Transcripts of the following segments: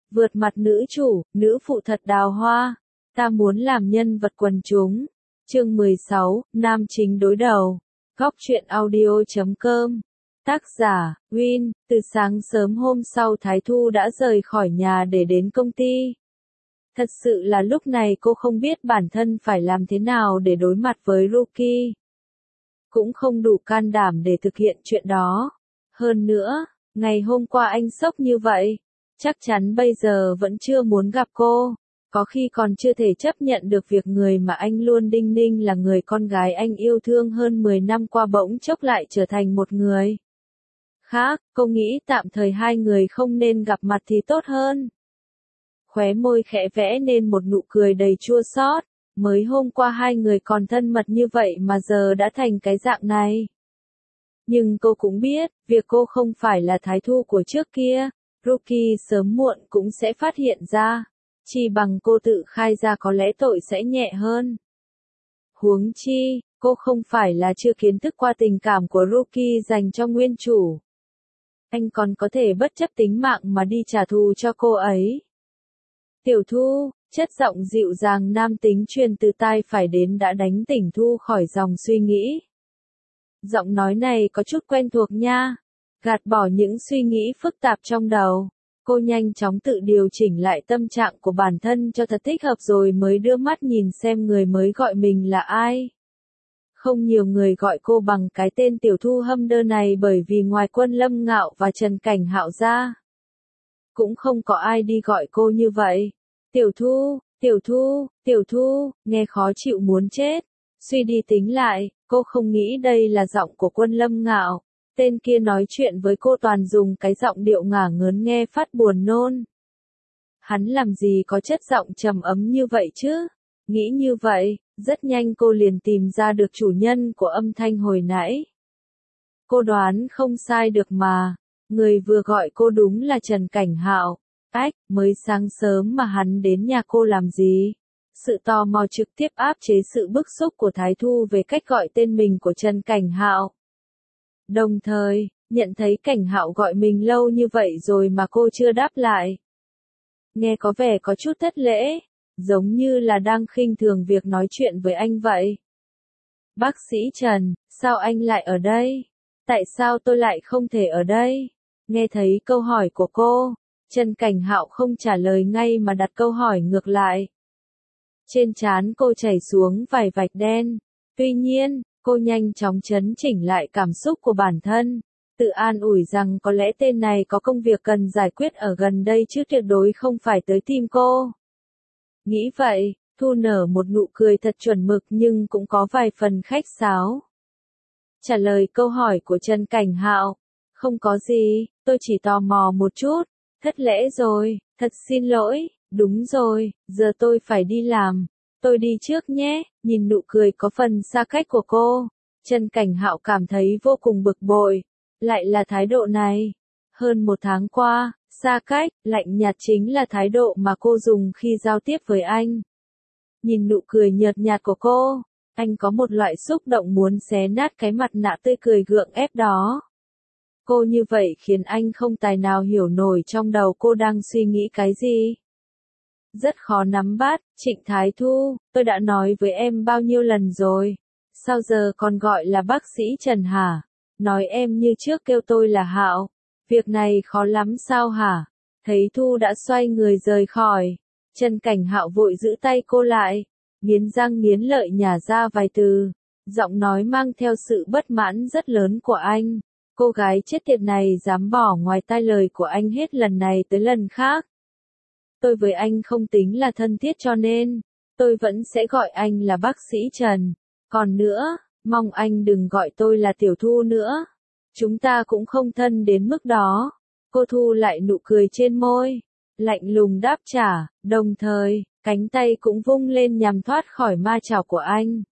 Vượt mặt nữ chủ, nữ phụ thật đào hoa. Ta muốn làm nhân vật quần chúng. Chương 16, nam chính đối đầu. Góc truyện audio.com. Tác giả, Win. Từ sáng sớm hôm sau Thái Thu đã rời khỏi nhà để đến công ty. Thật sự là lúc này cô không biết bản thân phải làm thế nào để đối mặt với Rookie. Cũng không đủ can đảm để thực hiện chuyện đó. Hơn nữa, ngày hôm qua anh sốc như vậy, chắc chắn bây giờ vẫn chưa muốn gặp cô. Có khi còn chưa thể chấp nhận được việc người mà anh luôn đinh ninh là người con gái anh yêu thương hơn 10 năm qua bỗng chốc lại trở thành một người khác. Cô nghĩ tạm thời hai người không nên gặp mặt thì tốt hơn. Khóe môi khẽ vẽ nên một nụ cười đầy chua xót. Mới hôm qua hai người còn thân mật như vậy mà giờ đã thành cái dạng này. Nhưng cô cũng biết, việc cô không phải là Thái Thu của trước kia, Rookie sớm muộn cũng sẽ phát hiện ra. Chỉ bằng cô tự khai ra có lẽ tội sẽ nhẹ hơn. Huống chi, cô không phải là chưa kiến thức qua tình cảm của Rookie dành cho nguyên chủ. Anh còn có thể bất chấp tính mạng mà đi trả thù cho cô ấy. Tiểu Thu, chất giọng dịu dàng nam tính truyền từ tai phải đến đã đánh tỉnh Thu khỏi dòng suy nghĩ. Giọng nói này có chút quen thuộc nha. Gạt bỏ những suy nghĩ phức tạp trong đầu, cô nhanh chóng tự điều chỉnh lại tâm trạng của bản thân cho thật thích hợp rồi mới đưa mắt nhìn xem người mới gọi mình là ai. Không nhiều người gọi cô bằng cái tên Tiểu Thu hâm đơ này bởi vì ngoài Quân Lâm Ngạo và Trần Cảnh Hạo ra, cũng không có ai đi gọi cô như vậy. Tiểu Thu, Tiểu Thu, Tiểu Thu, nghe khó chịu muốn chết. Suy đi tính lại, cô không nghĩ đây là giọng của Quân Lâm Ngạo. Tên kia nói chuyện với cô toàn dùng cái giọng điệu ngả ngớn nghe phát buồn nôn. Hắn làm gì có chất giọng trầm ấm như vậy chứ? Nghĩ như vậy, rất nhanh cô liền tìm ra được chủ nhân của âm thanh hồi nãy. Cô đoán không sai được mà. Người vừa gọi cô đúng là Trần Cảnh Hạo. Ách, mới sáng sớm mà hắn đến nhà cô làm gì? Sự tò mò trực tiếp áp chế sự bức xúc của Thái Thu về cách gọi tên mình của Trần Cảnh Hạo. Đồng thời, nhận thấy Cảnh Hạo gọi mình lâu như vậy rồi mà cô chưa đáp lại. Nghe có vẻ có chút thất lễ, giống như là đang khinh thường việc nói chuyện với anh vậy. Bác sĩ Trần, sao anh lại ở đây? Tại sao tôi lại không thể ở đây? Nghe thấy câu hỏi của cô, Trần Cảnh Hạo không trả lời ngay mà đặt câu hỏi ngược lại. Trên trán cô chảy xuống vài vạch đen. Tuy nhiên, cô nhanh chóng chấn chỉnh lại cảm xúc của bản thân, tự an ủi rằng có lẽ tên này có công việc cần giải quyết ở gần đây chứ tuyệt đối không phải tới tìm cô. Nghĩ vậy, Thu nở một nụ cười thật chuẩn mực nhưng cũng có vài phần khách sáo. Trả lời câu hỏi của Trần Cảnh Hạo, không có gì, tôi chỉ tò mò một chút, thất lễ rồi, thật xin lỗi, đúng rồi, giờ tôi phải đi làm. Tôi đi trước nhé. Nhìn nụ cười có phần xa cách của cô, Trần Cảnh Hạo cảm thấy vô cùng bực bội. Lại là thái độ này. Hơn một tháng qua, xa cách, lạnh nhạt chính là thái độ mà cô dùng khi giao tiếp với anh. Nhìn nụ cười nhợt nhạt của cô, anh có một loại xúc động muốn xé nát cái mặt nạ tươi cười gượng ép đó. Cô như vậy khiến anh không tài nào hiểu nổi trong đầu cô đang suy nghĩ cái gì. Rất khó nắm bắt. Trịnh Thái Thu, tôi đã nói với em bao nhiêu lần rồi. Sao giờ còn gọi là bác sĩ Trần hả? Nói em như trước kêu tôi là Hạo. Việc này khó lắm sao hả? Thấy Thu đã xoay người rời khỏi, Trần Cảnh Hạo vội giữ tay cô lại, nghiến răng nghiến lợi nhả ra vài từ. Giọng nói mang theo sự bất mãn rất lớn của anh. Cô gái chết tiệt này dám bỏ ngoài tai lời của anh hết lần này tới lần khác. Tôi với anh không tính là thân thiết cho nên, tôi vẫn sẽ gọi anh là bác sĩ Trần. Còn nữa, mong anh đừng gọi tôi là Tiểu Thu nữa. Chúng ta cũng không thân đến mức đó. Cô thu lại nụ cười trên môi, lạnh lùng đáp trả, đồng thời, cánh tay cũng vung lên nhằm thoát khỏi ma chảo của anh.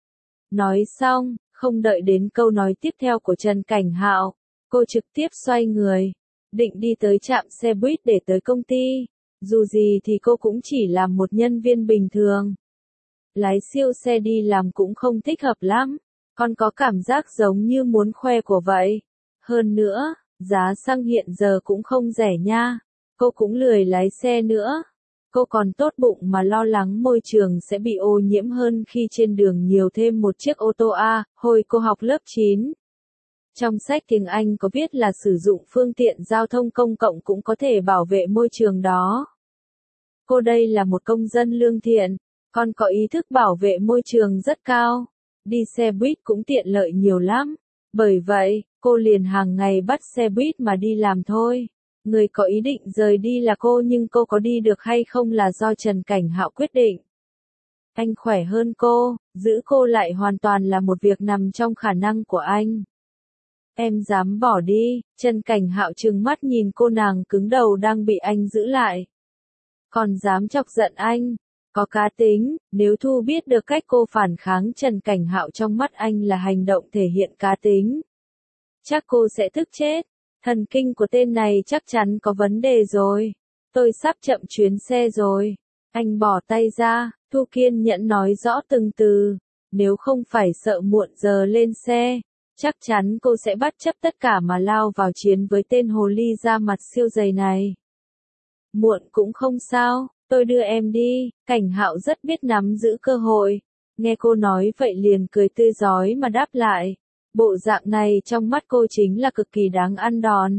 Nói xong, không đợi đến câu nói tiếp theo của Trần Cảnh Hạo, cô trực tiếp xoay người, định đi tới trạm xe buýt để tới công ty. Dù gì thì cô cũng chỉ là một nhân viên bình thường. Lái siêu xe đi làm cũng không thích hợp lắm, còn có cảm giác giống như muốn khoe của vậy. Hơn nữa, giá xăng hiện giờ cũng không rẻ nha. Cô cũng lười lái xe nữa. Cô còn tốt bụng mà lo lắng môi trường sẽ bị ô nhiễm hơn khi trên đường nhiều thêm một chiếc ô tô A. Hồi cô học lớp 9. Trong sách tiếng Anh có viết là sử dụng phương tiện giao thông công cộng cũng có thể bảo vệ môi trường đó. Cô đây là một công dân lương thiện, còn có ý thức bảo vệ môi trường rất cao. Đi xe buýt cũng tiện lợi nhiều lắm. Bởi vậy, cô liền hàng ngày bắt xe buýt mà đi làm thôi. Người có ý định rời đi là cô, nhưng cô có đi được hay không là do Trần Cảnh Hạo quyết định. Anh khỏe hơn cô, giữ cô lại hoàn toàn là một việc nằm trong khả năng của anh. Em dám bỏ đi? Trần Cảnh Hạo trừng mắt nhìn cô nàng cứng đầu đang bị anh giữ lại. Còn dám chọc giận anh? Có cá tính. Nếu Thu biết được cách cô phản kháng Trần Cảnh Hạo trong mắt anh là hành động thể hiện cá tính, chắc cô sẽ tức chết. Thần kinh của tên này chắc chắn có vấn đề rồi. Tôi sắp chậm chuyến xe rồi. Anh bỏ tay ra. Thu kiên nhẫn nói rõ từng từ. Nếu không phải sợ muộn giờ lên xe, chắc chắn cô sẽ bất chấp tất cả mà lao vào chiến với tên hồ ly da mặt siêu dày này. Muộn cũng không sao, tôi đưa em đi. Cảnh Hạo rất biết nắm giữ cơ hội. Nghe cô nói vậy liền cười tươi rói mà đáp lại. Bộ dạng này trong mắt cô chính là cực kỳ đáng ăn đòn.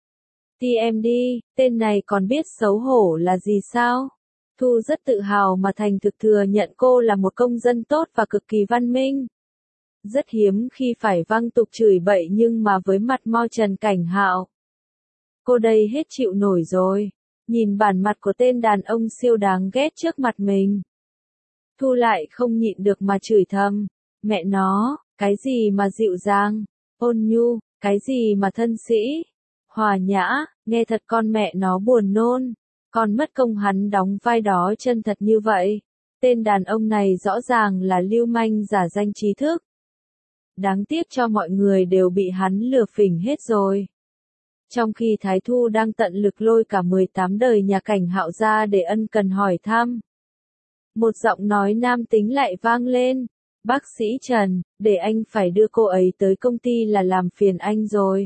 Đi em đi, tên này còn biết xấu hổ là gì sao? Thu rất tự hào mà thành thực thừa nhận cô là một công dân tốt và cực kỳ văn minh. Rất hiếm khi phải văng tục chửi bậy, nhưng mà với mặt mo Trần Cảnh Hạo, cô đây hết chịu nổi rồi. Nhìn bản mặt của tên đàn ông siêu đáng ghét trước mặt mình, Thu lại không nhịn được mà chửi thầm. Mẹ nó, cái gì mà dịu dàng, ôn nhu, cái gì mà thân sĩ, hòa nhã, nghe thật con mẹ nó buồn nôn. Còn mất công hắn đóng vai đó chân thật như vậy. Tên đàn ông này rõ ràng là lưu manh giả danh trí thức. Đáng tiếc cho mọi người đều bị hắn lừa phỉnh hết rồi. Trong khi Thái Thu đang tận lực lôi cả 18 đời nhà Cảnh Hạo ra để ân cần hỏi thăm, một giọng nói nam tính lại vang lên. Bác sĩ Trần, để anh phải đưa cô ấy tới công ty là làm phiền anh rồi.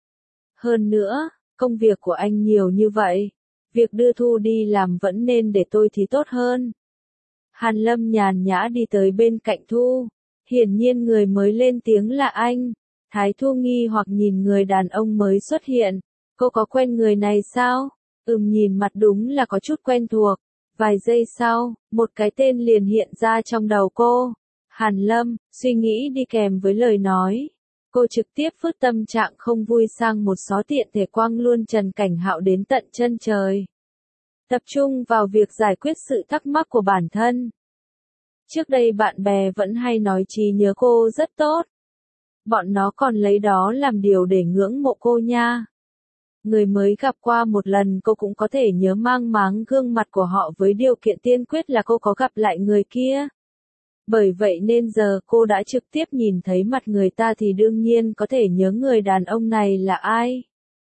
Hơn nữa, công việc của anh nhiều như vậy, việc đưa Thu đi làm vẫn nên để tôi thì tốt hơn. Hàn Lâm nhàn nhã đi tới bên cạnh Thu. Hiển nhiên người mới lên tiếng là anh. Thái Thu nghi hoặc nhìn người đàn ông mới xuất hiện. Cô có quen người này sao? Nhìn mặt đúng là có chút quen thuộc. Vài giây sau, một cái tên liền hiện ra trong đầu cô. Hàn Lâm. Suy nghĩ đi kèm với lời nói, cô trực tiếp phớt tâm trạng không vui sang một xó tiện thể quăng luôn Trần Cảnh Hạo đến tận chân trời. Tập trung vào việc giải quyết sự thắc mắc của bản thân. Trước đây bạn bè vẫn hay nói trí nhớ cô rất tốt. Bọn nó còn lấy đó làm điều để ngưỡng mộ cô nha. Người mới gặp qua một lần cô cũng có thể nhớ mang máng gương mặt của họ, với điều kiện tiên quyết là cô có gặp lại người kia. Bởi vậy nên giờ cô đã trực tiếp nhìn thấy mặt người ta thì đương nhiên có thể nhớ người đàn ông này là ai.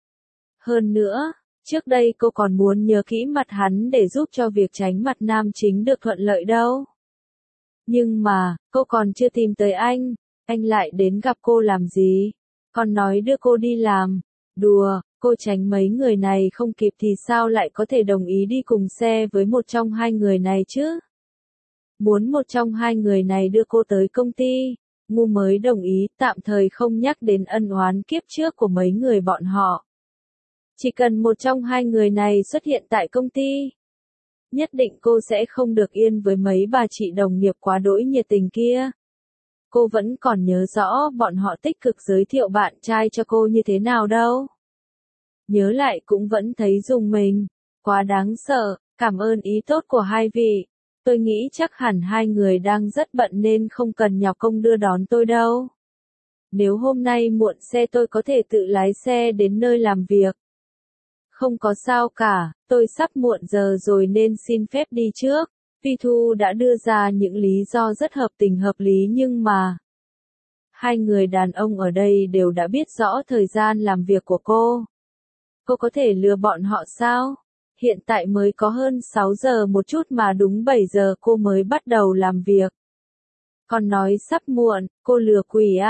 Hơn nữa, trước đây cô còn muốn nhớ kỹ mặt hắn để giúp cho việc tránh mặt nam chính được thuận lợi đâu. Nhưng mà, cô còn chưa tìm tới anh lại đến gặp cô làm gì? Còn nói đưa cô đi làm. Đùa, cô tránh mấy người này không kịp thì sao lại có thể đồng ý đi cùng xe với một trong hai người này chứ? Muốn một trong hai người này đưa cô tới công ty, ngu mới đồng ý, tạm thời không nhắc đến ân oán kiếp trước của mấy người bọn họ. Chỉ cần một trong hai người này xuất hiện tại công ty, nhất định cô sẽ không được yên với mấy bà chị đồng nghiệp quá đỗi nhiệt tình kia. Cô vẫn còn nhớ rõ bọn họ tích cực giới thiệu bạn trai cho cô như thế nào đâu. Nhớ lại cũng vẫn thấy rùng mình, quá đáng sợ. Cảm ơn ý tốt của hai vị. Tôi nghĩ chắc hẳn hai người đang rất bận nên không cần nhọc công đưa đón tôi đâu. Nếu hôm nay muộn xe tôi có thể tự lái xe đến nơi làm việc. Không có sao cả, tôi sắp muộn giờ rồi nên xin phép đi trước. Vi Thu đã đưa ra những lý do rất hợp tình hợp lý, nhưng mà hai người đàn ông ở đây đều đã biết rõ thời gian làm việc của cô. Cô có thể lừa bọn họ sao? Hiện tại mới có hơn 6 giờ một chút mà đúng 7 giờ cô mới bắt đầu làm việc. Còn nói sắp muộn, cô lừa quỷ à?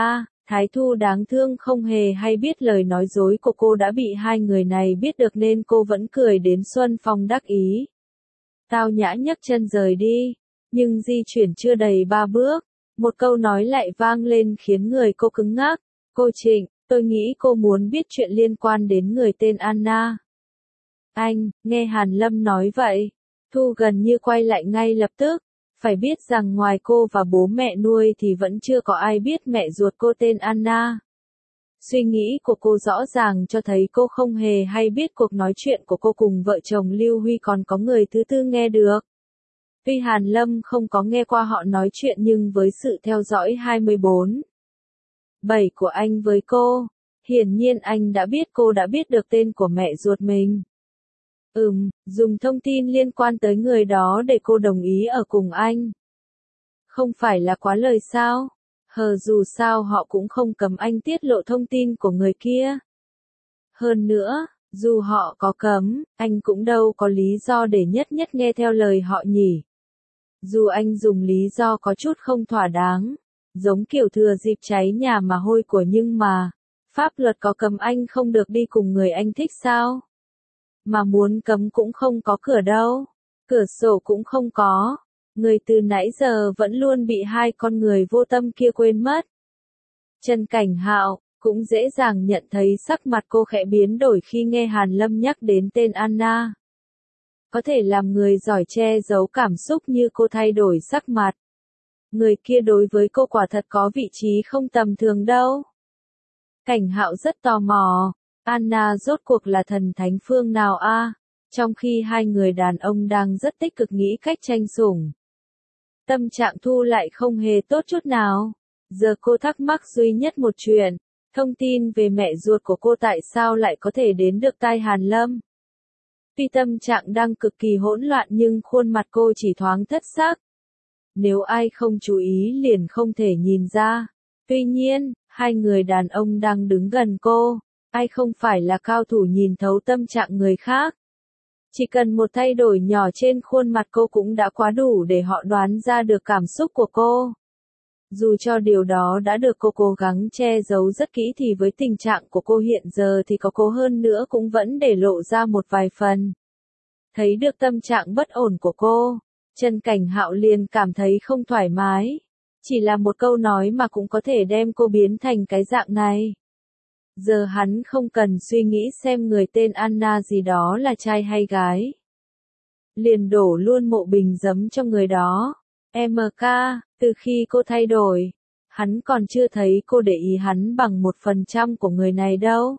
Thái Thu đáng thương không hề hay biết lời nói dối của cô đã bị hai người này biết được nên cô vẫn cười đến Xuân Phong đắc ý. Tao nhã nhấc chân rời đi, nhưng di chuyển chưa đầy 3 bước, một câu nói lại vang lên khiến người cô cứng ngắc. Cô Trịnh, tôi nghĩ cô muốn biết chuyện liên quan đến người tên Anna. Anh, nghe Hàn Lâm nói vậy, Thu gần như quay lại ngay lập tức. Phải biết rằng ngoài cô và bố mẹ nuôi thì vẫn chưa có ai biết mẹ ruột cô tên Anna. Suy nghĩ của cô rõ ràng cho thấy cô không hề hay biết cuộc nói chuyện của cô cùng vợ chồng Lưu Huy còn có người thứ tư nghe được. Tuy Hàn Lâm không có nghe qua họ nói chuyện nhưng với sự theo dõi 24/7 của anh với cô, hiển nhiên anh đã biết cô đã biết được tên của mẹ ruột mình. Dùng thông tin liên quan tới người đó để cô đồng ý ở cùng anh. Không phải là quá lời sao? Dù sao họ cũng không cấm anh tiết lộ thông tin của người kia. Hơn nữa, dù họ có cấm, anh cũng đâu có lý do để nhất nhất nghe theo lời họ nhỉ. Dù anh dùng lý do có chút không thỏa đáng, giống kiểu thừa dịp cháy nhà mà hôi của nhưng mà, pháp luật có cấm anh không được đi cùng người anh thích sao? Mà muốn cấm cũng không có cửa đâu, cửa sổ cũng không có, người từ nãy giờ vẫn luôn bị hai con người vô tâm kia quên mất. Trần Cảnh Hạo cũng dễ dàng nhận thấy sắc mặt cô khẽ biến đổi khi nghe Hàn Lâm nhắc đến tên Anna. Có thể làm người giỏi che giấu cảm xúc như cô thay đổi sắc mặt. Người kia đối với cô quả thật có vị trí không tầm thường đâu. Cảnh Hạo rất tò mò. Anna rốt cuộc là thần thánh phương nào a? Trong khi hai người đàn ông đang rất tích cực nghĩ cách tranh sủng. Tâm trạng Thu lại không hề tốt chút nào. Giờ cô thắc mắc duy nhất một chuyện. Thông tin về mẹ ruột của cô tại sao lại có thể đến được tai Hàn Lâm? Tuy tâm trạng đang cực kỳ hỗn loạn nhưng khuôn mặt cô chỉ thoáng thất sắc. Nếu ai không chú ý liền không thể nhìn ra. Tuy nhiên, hai người đàn ông đang đứng gần cô. Ai không phải là cao thủ nhìn thấu tâm trạng người khác. Chỉ cần một thay đổi nhỏ trên khuôn mặt cô cũng đã quá đủ để họ đoán ra được cảm xúc của cô. Dù cho điều đó đã được cô cố gắng che giấu rất kỹ thì với tình trạng của cô hiện giờ thì có cố hơn nữa cũng vẫn để lộ ra một vài phần. Thấy được tâm trạng bất ổn của cô, Trần Cảnh Hạo liền cảm thấy không thoải mái. Chỉ là một câu nói mà cũng có thể đem cô biến thành cái dạng này. Giờ hắn không cần suy nghĩ xem người tên Anna gì đó là trai hay gái. Liền đổ luôn mộ bình giấm cho người đó. MK, từ khi cô thay đổi, hắn còn chưa thấy cô để ý hắn bằng 1% của người này đâu.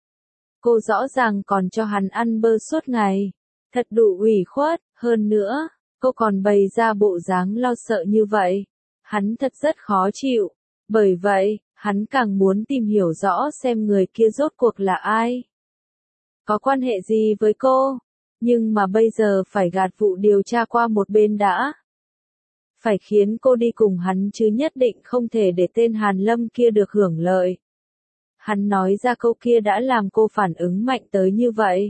Cô rõ ràng còn cho hắn ăn bơ suốt ngày. Thật đủ ủy khuất, hơn nữa, cô còn bày ra bộ dáng lo sợ như vậy. Hắn thật rất khó chịu. Bởi vậy, hắn càng muốn tìm hiểu rõ xem người kia rốt cuộc là ai. Có quan hệ gì với cô? Nhưng mà bây giờ phải gạt vụ điều tra qua một bên đã. Phải khiến cô đi cùng hắn chứ nhất định không thể để tên Hàn Lâm kia được hưởng lợi. Hắn nói ra câu kia đã làm cô phản ứng mạnh tới như vậy.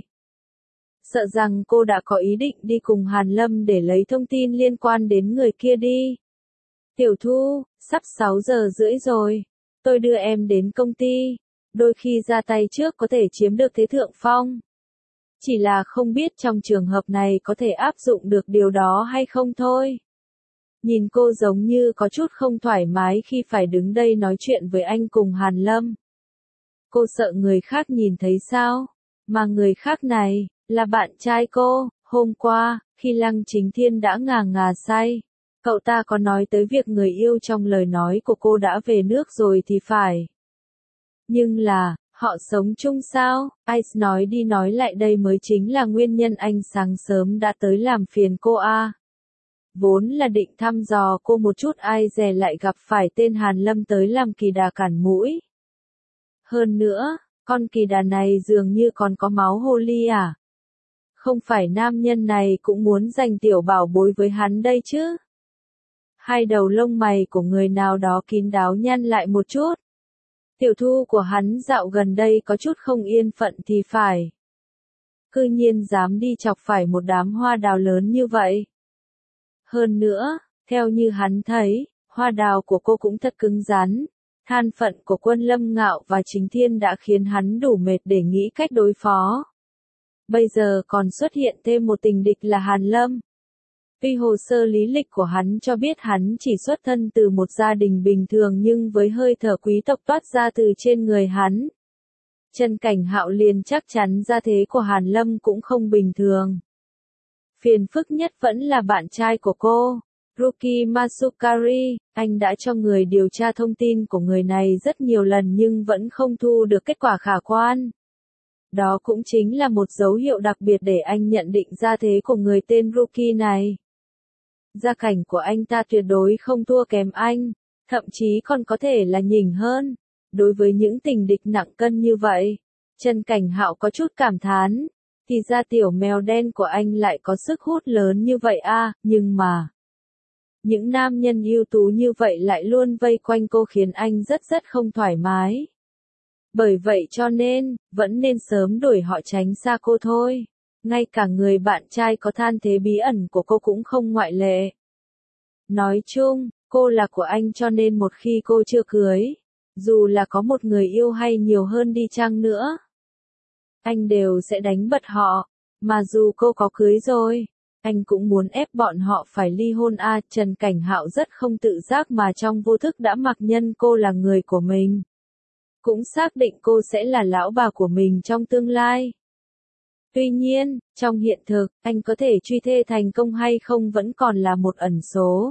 Sợ rằng cô đã có ý định đi cùng Hàn Lâm để lấy thông tin liên quan đến người kia đi. Tiểu Thu, sắp 6 giờ rưỡi rồi. Tôi đưa em đến công ty. Đôi khi ra tay trước có thể chiếm được thế thượng phong. Chỉ là không biết trong trường hợp này có thể áp dụng được điều đó hay không thôi. Nhìn cô giống như có chút không thoải mái khi phải đứng đây nói chuyện với anh cùng Hàn Lâm. Cô sợ người khác nhìn thấy sao? Mà người khác này, là bạn trai cô. Hôm qua, khi Lăng Chính Thiên đã ngà ngà say, cậu ta có nói tới việc người yêu trong lời nói của cô đã về nước rồi thì phải. Nhưng là, họ sống chung sao? Ice nói đi nói lại đây mới chính là nguyên nhân anh sáng sớm đã tới làm phiền cô a. Vốn là định thăm dò cô một chút ai dè lại gặp phải tên Hàn Lâm tới làm kỳ đà cản mũi. Hơn nữa, con kỳ đà này dường như còn có máu hồ ly à? Không phải nam nhân này cũng muốn giành tiểu bảo bối với hắn đây chứ? Hai đầu lông mày của người nào đó kín đáo nhăn lại một chút. Tiểu Thu của hắn dạo gần đây có chút không yên phận thì phải. Cư nhiên dám đi chọc phải một đám hoa đào lớn như vậy. Hơn nữa, theo như hắn thấy, hoa đào của cô cũng thật cứng rắn. Than phận của Quân Lâm Ngạo và Chính Thiên đã khiến hắn đủ mệt để nghĩ cách đối phó. Bây giờ còn xuất hiện thêm một tình địch là Hàn Lâm. Tuy hồ sơ lý lịch của hắn cho biết hắn chỉ xuất thân từ một gia đình bình thường nhưng với hơi thở quý tộc toát ra từ trên người hắn, Trần Cảnh Hạo liền chắc chắn gia thế của Hàn Lâm cũng không bình thường. Phiền phức nhất vẫn là bạn trai của cô, Ruki Masukari. Anh đã cho người điều tra thông tin của người này rất nhiều lần nhưng vẫn không thu được kết quả khả quan. Đó cũng chính là một dấu hiệu đặc biệt để anh nhận định gia thế của người tên Ruki này. Gia cảnh của anh ta tuyệt đối không thua kém anh, thậm chí còn có thể là nhỉnh hơn. Đối với những tình địch nặng cân như vậy, Trần Cảnh Hạo có chút cảm thán, thì ra tiểu mèo đen của anh lại có sức hút lớn như vậy à, nhưng mà những nam nhân ưu tú như vậy lại luôn vây quanh cô khiến anh rất không thoải mái. Bởi vậy cho nên, vẫn nên sớm đuổi họ tránh xa cô thôi. Ngay cả người bạn trai có than thế bí ẩn của cô cũng không ngoại lệ. Nói chung, cô là của anh cho nên một khi cô chưa cưới, dù là có một người yêu hay nhiều hơn đi chăng nữa, anh đều sẽ đánh bật họ. Mà dù cô có cưới rồi, anh cũng muốn ép bọn họ phải ly hôn à. Trần Cảnh Hạo rất không tự giác mà trong vô thức đã mặc nhận cô là người của mình. Cũng xác định cô sẽ là lão bà của mình trong tương lai. Tuy nhiên, trong hiện thực, anh có thể truy thê thành công hay không vẫn còn là một ẩn số.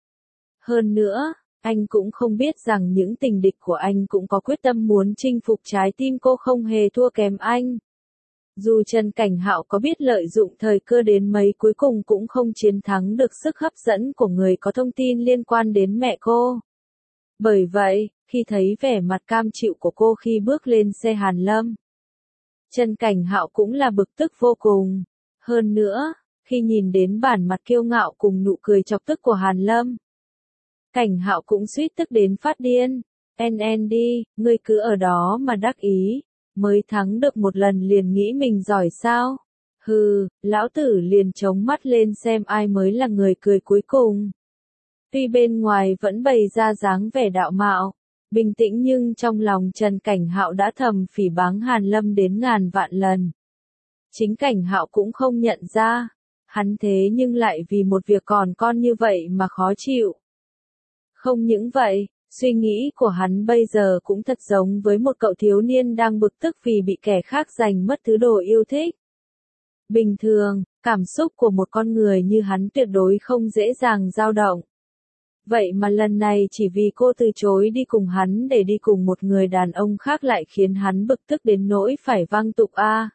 Hơn nữa, anh cũng không biết rằng những tình địch của anh cũng có quyết tâm muốn chinh phục trái tim cô không hề thua kém anh. Dù Trần Cảnh Hạo có biết lợi dụng thời cơ đến mấy cuối cùng cũng không chiến thắng được sức hấp dẫn của người có thông tin liên quan đến mẹ cô. Bởi vậy, khi thấy vẻ mặt cam chịu của cô khi bước lên xe Hàn Lâm, Trần Cảnh Hạo cũng là bực tức vô cùng. Hơn nữa, khi nhìn đến bản mặt kiêu ngạo cùng nụ cười chọc tức của Hàn Lâm, Cảnh Hạo cũng suýt tức đến phát điên. NND, ngươi cứ ở đó mà đắc ý, mới thắng được một lần liền nghĩ mình giỏi sao? Hừ, lão tử liền chống mắt lên xem ai mới là người cười cuối cùng. Tuy bên ngoài vẫn bày ra dáng vẻ đạo mạo, bình tĩnh nhưng trong lòng Trần Cảnh Hạo đã thầm phỉ báng Hàn Lâm đến ngàn vạn lần. Chính Cảnh Hạo cũng không nhận ra, hắn thế nhưng lại vì một việc còn con như vậy mà khó chịu. Không những vậy, suy nghĩ của hắn bây giờ cũng thật giống với một cậu thiếu niên đang bực tức vì bị kẻ khác giành mất thứ đồ yêu thích. Bình thường, cảm xúc của một con người như hắn tuyệt đối không dễ dàng dao động. Vậy mà lần này chỉ vì cô từ chối đi cùng hắn để đi cùng một người đàn ông khác lại khiến hắn bực tức đến nỗi phải văng tục a.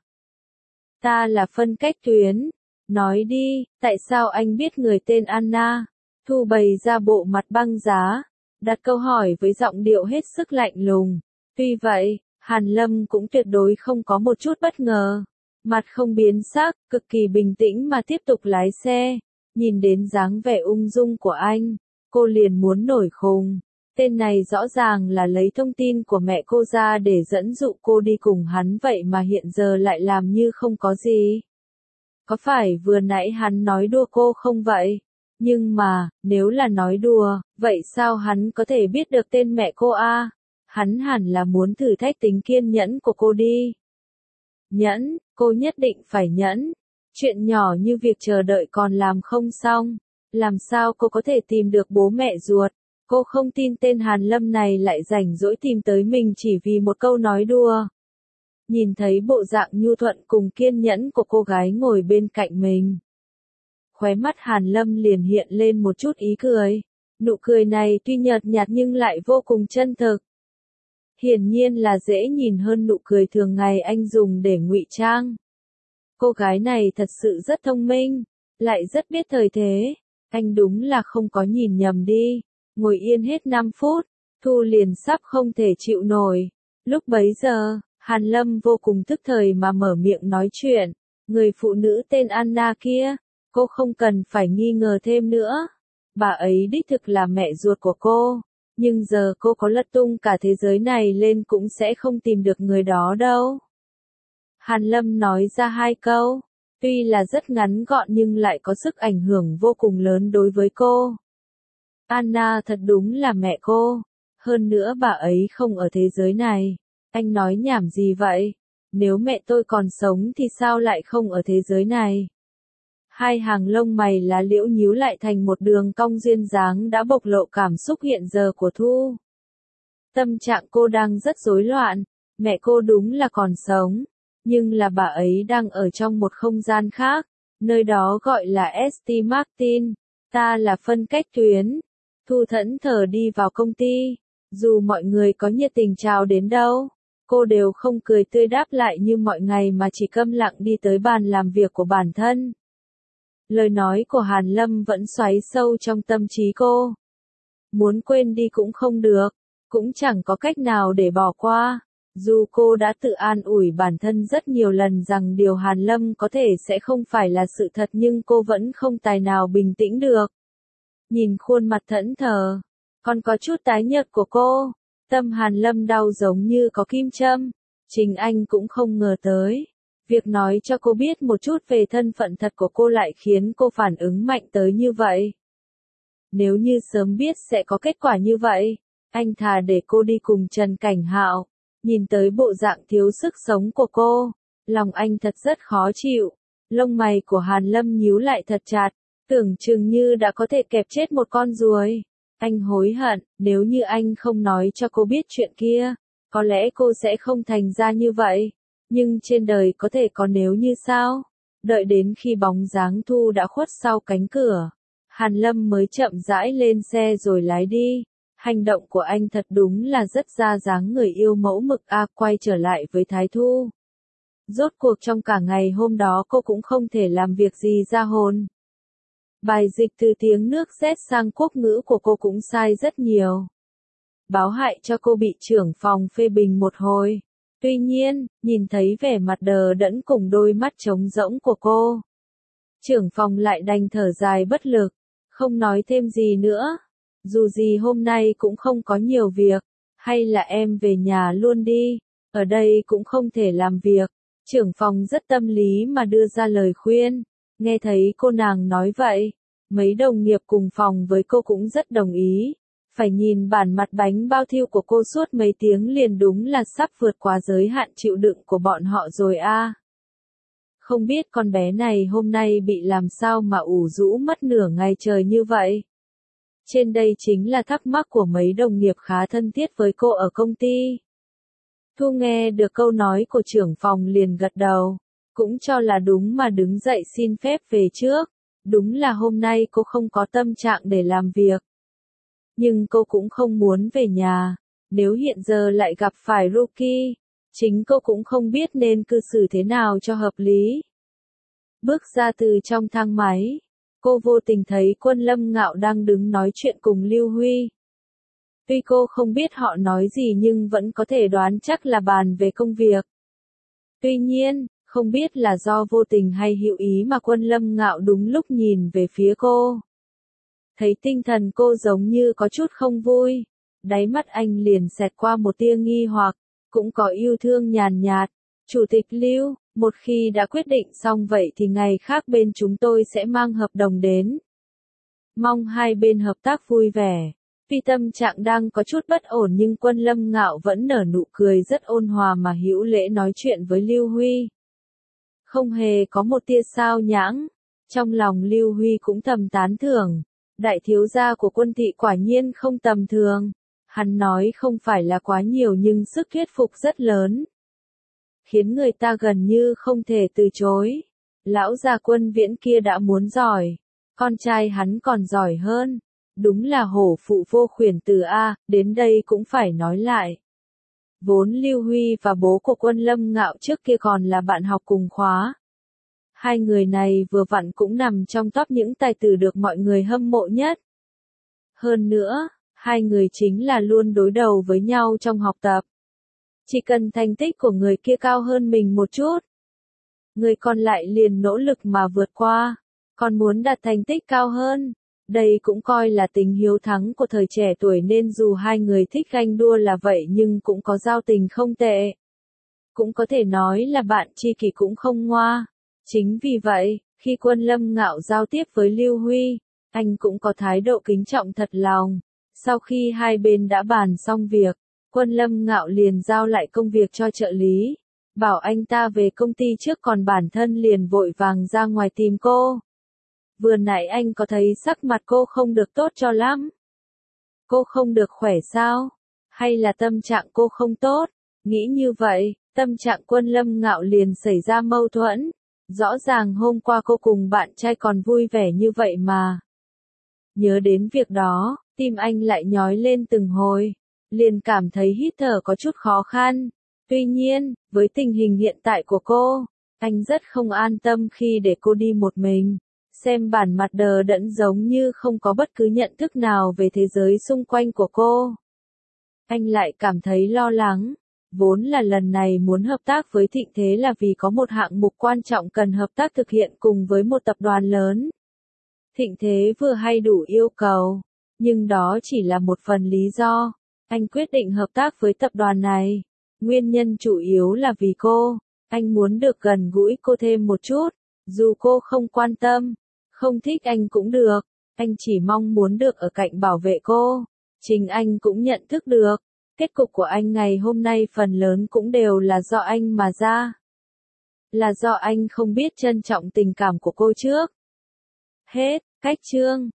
Ta là phân cách tuyến. Nói đi, tại sao anh biết người tên Anna? Thu bày ra bộ mặt băng giá, đặt câu hỏi với giọng điệu hết sức lạnh lùng. Tuy vậy, Hàn Lâm cũng tuyệt đối không có một chút bất ngờ. Mặt không biến sắc, cực kỳ bình tĩnh mà tiếp tục lái xe. Nhìn đến dáng vẻ ung dung của anh, cô liền muốn nổi khùng. Tên này rõ ràng là lấy thông tin của mẹ cô ra để dẫn dụ cô đi cùng hắn vậy mà hiện giờ lại làm như không có gì. Có phải vừa nãy hắn nói đùa cô không vậy? Nhưng mà, nếu là nói đùa, vậy sao hắn có thể biết được tên mẹ cô a? Hắn hẳn là muốn thử thách tính kiên nhẫn của cô đi. Nhẫn, cô nhất định phải nhẫn. Chuyện nhỏ như việc chờ đợi còn làm không xong. Làm sao cô có thể tìm được bố mẹ ruột? Cô không tin tên Hàn Lâm này lại rảnh rỗi tìm tới mình chỉ vì một câu nói đùa. Nhìn thấy bộ dạng nhu thuận cùng kiên nhẫn của cô gái ngồi bên cạnh mình, khóe mắt Hàn Lâm liền hiện lên một chút ý cười. Nụ cười này tuy nhợt nhạt nhưng lại vô cùng chân thực. Hiển nhiên là dễ nhìn hơn nụ cười thường ngày anh dùng để ngụy trang. Cô gái này thật sự rất thông minh, lại rất biết thời thế. Anh đúng là không có nhìn nhầm đi. Ngồi yên hết 5 phút, Thu liền sắp không thể chịu nổi. Lúc bấy giờ, Hàn Lâm vô cùng tức thời mà mở miệng nói chuyện. Người phụ nữ tên Anna kia, cô không cần phải nghi ngờ thêm nữa. Bà ấy đích thực là mẹ ruột của cô. Nhưng giờ cô có lật tung cả thế giới này lên cũng sẽ không tìm được người đó đâu. Hàn Lâm nói ra 2 câu. Tuy là rất ngắn gọn nhưng lại có sức ảnh hưởng vô cùng lớn đối với cô. Anna thật đúng là mẹ cô. Hơn nữa bà ấy không ở thế giới này. Anh nói nhảm gì vậy? Nếu mẹ tôi còn sống thì sao lại không ở thế giới này? Hai hàng lông mày lá liễu nhíu lại thành một đường cong duyên dáng đã bộc lộ cảm xúc hiện giờ của Thu. Tâm trạng cô đang rất rối loạn, mẹ cô đúng là còn sống, nhưng là bà ấy đang ở trong một không gian khác, nơi đó gọi là St. Martin, ta là phân cách tuyến. Thu thẫn thờ đi vào công ty, dù mọi người có nhiệt tình chào đến đâu, cô đều không cười tươi đáp lại như mọi ngày mà chỉ câm lặng đi tới bàn làm việc của bản thân. Lời nói của Hàn Lâm vẫn xoáy sâu trong tâm trí cô. Muốn quên đi cũng không được, cũng chẳng có cách nào để bỏ qua. Dù cô đã tự an ủi bản thân rất nhiều lần rằng điều Hàn Lâm có thể sẽ không phải là sự thật nhưng cô vẫn không tài nào bình tĩnh được. Nhìn khuôn mặt thẫn thờ, còn có chút tái nhợt của cô, tâm Hàn Lâm đau giống như có kim châm. Chính anh cũng không ngờ tới. Việc nói cho cô biết một chút về thân phận thật của cô lại khiến cô phản ứng mạnh tới như vậy. Nếu như sớm biết sẽ có kết quả như vậy, anh thà để cô đi cùng Trần Cảnh Hạo. Nhìn tới bộ dạng thiếu sức sống của cô, lòng anh thật rất khó chịu. Lông mày của Hàn Lâm nhíu lại thật chặt, tưởng chừng như đã có thể kẹp chết một con ruồi. Anh hối hận, nếu như anh không nói cho cô biết chuyện kia, có lẽ cô sẽ không thành ra như vậy. Nhưng trên đời có thể có nếu như sao? Đợi đến khi bóng dáng Thu đã khuất sau cánh cửa, Hàn Lâm mới chậm rãi lên xe rồi lái đi. Hành động của anh thật đúng là rất ra dáng người yêu mẫu mực quay trở lại với Thái Thu. Rốt cuộc trong cả ngày hôm đó cô cũng không thể làm việc gì ra hồn. Bài dịch từ tiếng nước Z sang quốc ngữ của cô cũng sai rất nhiều. Báo hại cho cô bị trưởng phòng phê bình một hồi. Tuy nhiên, nhìn thấy vẻ mặt đờ đẫn cùng đôi mắt trống rỗng của cô, trưởng phòng lại đành thở dài bất lực, không nói thêm gì nữa. Dù gì hôm nay cũng không có nhiều việc, hay là em về nhà luôn đi, ở đây cũng không thể làm việc. Trưởng phòng rất tâm lý mà đưa ra lời khuyên. Nghe thấy cô nàng nói vậy, mấy đồng nghiệp cùng phòng với cô cũng rất đồng ý. Phải nhìn bản mặt bánh bao thiêu của cô suốt mấy tiếng liền đúng là sắp vượt quá giới hạn chịu đựng của bọn họ rồi Không biết con bé này hôm nay bị làm sao mà ủ rũ mất nửa ngày trời như vậy. Trên đây chính là thắc mắc của mấy đồng nghiệp khá thân thiết với cô ở công ty. Thu nghe được câu nói của trưởng phòng liền gật đầu, cũng cho là đúng mà đứng dậy xin phép về trước. Đúng là hôm nay cô không có tâm trạng để làm việc. Nhưng cô cũng không muốn về nhà, nếu hiện giờ lại gặp phải Ruki, chính cô cũng không biết nên cư xử thế nào cho hợp lý. Bước ra từ trong thang máy, cô vô tình thấy Quân Lâm Ngạo đang đứng nói chuyện cùng Lưu Huy. Tuy cô không biết họ nói gì nhưng vẫn có thể đoán chắc là bàn về công việc. Tuy nhiên, không biết là do vô tình hay hữu ý mà Quân Lâm Ngạo đúng lúc nhìn về phía cô. Thấy tinh thần cô giống như có chút không vui, đáy mắt anh liền xẹt qua một tia nghi hoặc, cũng có yêu thương nhàn nhạt. Chủ tịch Lưu, một khi đã quyết định xong vậy thì ngày khác bên chúng tôi sẽ mang hợp đồng đến. Mong hai bên hợp tác vui vẻ. Vì tâm trạng đang có chút bất ổn nhưng Quân Lâm Ngạo vẫn nở nụ cười rất ôn hòa mà hữu lễ nói chuyện với Lưu Huy. Không hề có một tia sao nhãng. Trong lòng Lưu Huy cũng thầm tán thưởng. Đại thiếu gia của Quân thị quả nhiên không tầm thường. Hắn nói không phải là quá nhiều nhưng sức thuyết phục rất lớn. Khiến người ta gần như không thể từ chối. Lão gia Quân Viễn kia đã muốn giỏi. Con trai hắn còn giỏi hơn. Đúng là hổ phụ vô khuyển từ đến đây cũng phải nói lại. Vốn Lưu Huy và bố của Quân Lâm Ngạo trước kia còn là bạn học cùng khóa. Hai người này vừa vặn cũng nằm trong top những tài tử được mọi người hâm mộ nhất. Hơn nữa, hai người chính là luôn đối đầu với nhau trong học tập. Chỉ cần thành tích của người kia cao hơn mình một chút, người còn lại liền nỗ lực mà vượt qua, còn muốn đạt thành tích cao hơn. Đây cũng coi là tình hiếu thắng của thời trẻ tuổi nên dù hai người thích ganh đua là vậy nhưng cũng có giao tình không tệ. Cũng có thể nói là bạn tri kỷ cũng không ngoa. Chính vì vậy, khi Quân Lâm Ngạo giao tiếp với Lưu Huy, anh cũng có thái độ kính trọng thật lòng. Sau khi hai bên đã bàn xong việc, Quân Lâm Ngạo liền giao lại công việc cho trợ lý, bảo anh ta về công ty trước, còn bản thân liền vội vàng ra ngoài tìm cô. Vừa nãy anh có thấy sắc mặt cô không được tốt cho lắm. Cô không được khỏe sao? Hay là tâm trạng cô không tốt? Nghĩ như vậy, tâm trạng Quân Lâm Ngạo liền xảy ra mâu thuẫn. Rõ ràng hôm qua cô cùng bạn trai còn vui vẻ như vậy mà. Nhớ đến việc đó, tim anh lại nhói lên từng hồi, liền cảm thấy hít thở có chút khó khăn. Tuy nhiên, với tình hình hiện tại của cô, anh rất không an tâm khi để cô đi một mình. Xem bản mặt đờ đẫn giống như không có bất cứ nhận thức nào về thế giới xung quanh của cô. Anh lại cảm thấy lo lắng. Vốn là lần này muốn hợp tác với Thịnh Thế là vì có một hạng mục quan trọng cần hợp tác thực hiện cùng với một tập đoàn lớn. Thịnh Thế vừa hay đủ yêu cầu, nhưng đó chỉ là một phần lý do. Anh quyết định hợp tác với tập đoàn này. Nguyên nhân chủ yếu là vì cô. Anh muốn được gần gũi cô thêm một chút. Dù cô không quan tâm, không thích anh cũng được. Anh chỉ mong muốn được ở cạnh bảo vệ cô. Chính anh cũng nhận thức được. Kết cục của anh ngày hôm nay phần lớn cũng đều là do anh mà ra. Là do anh không biết trân trọng tình cảm của cô trước. Hết, cách chương.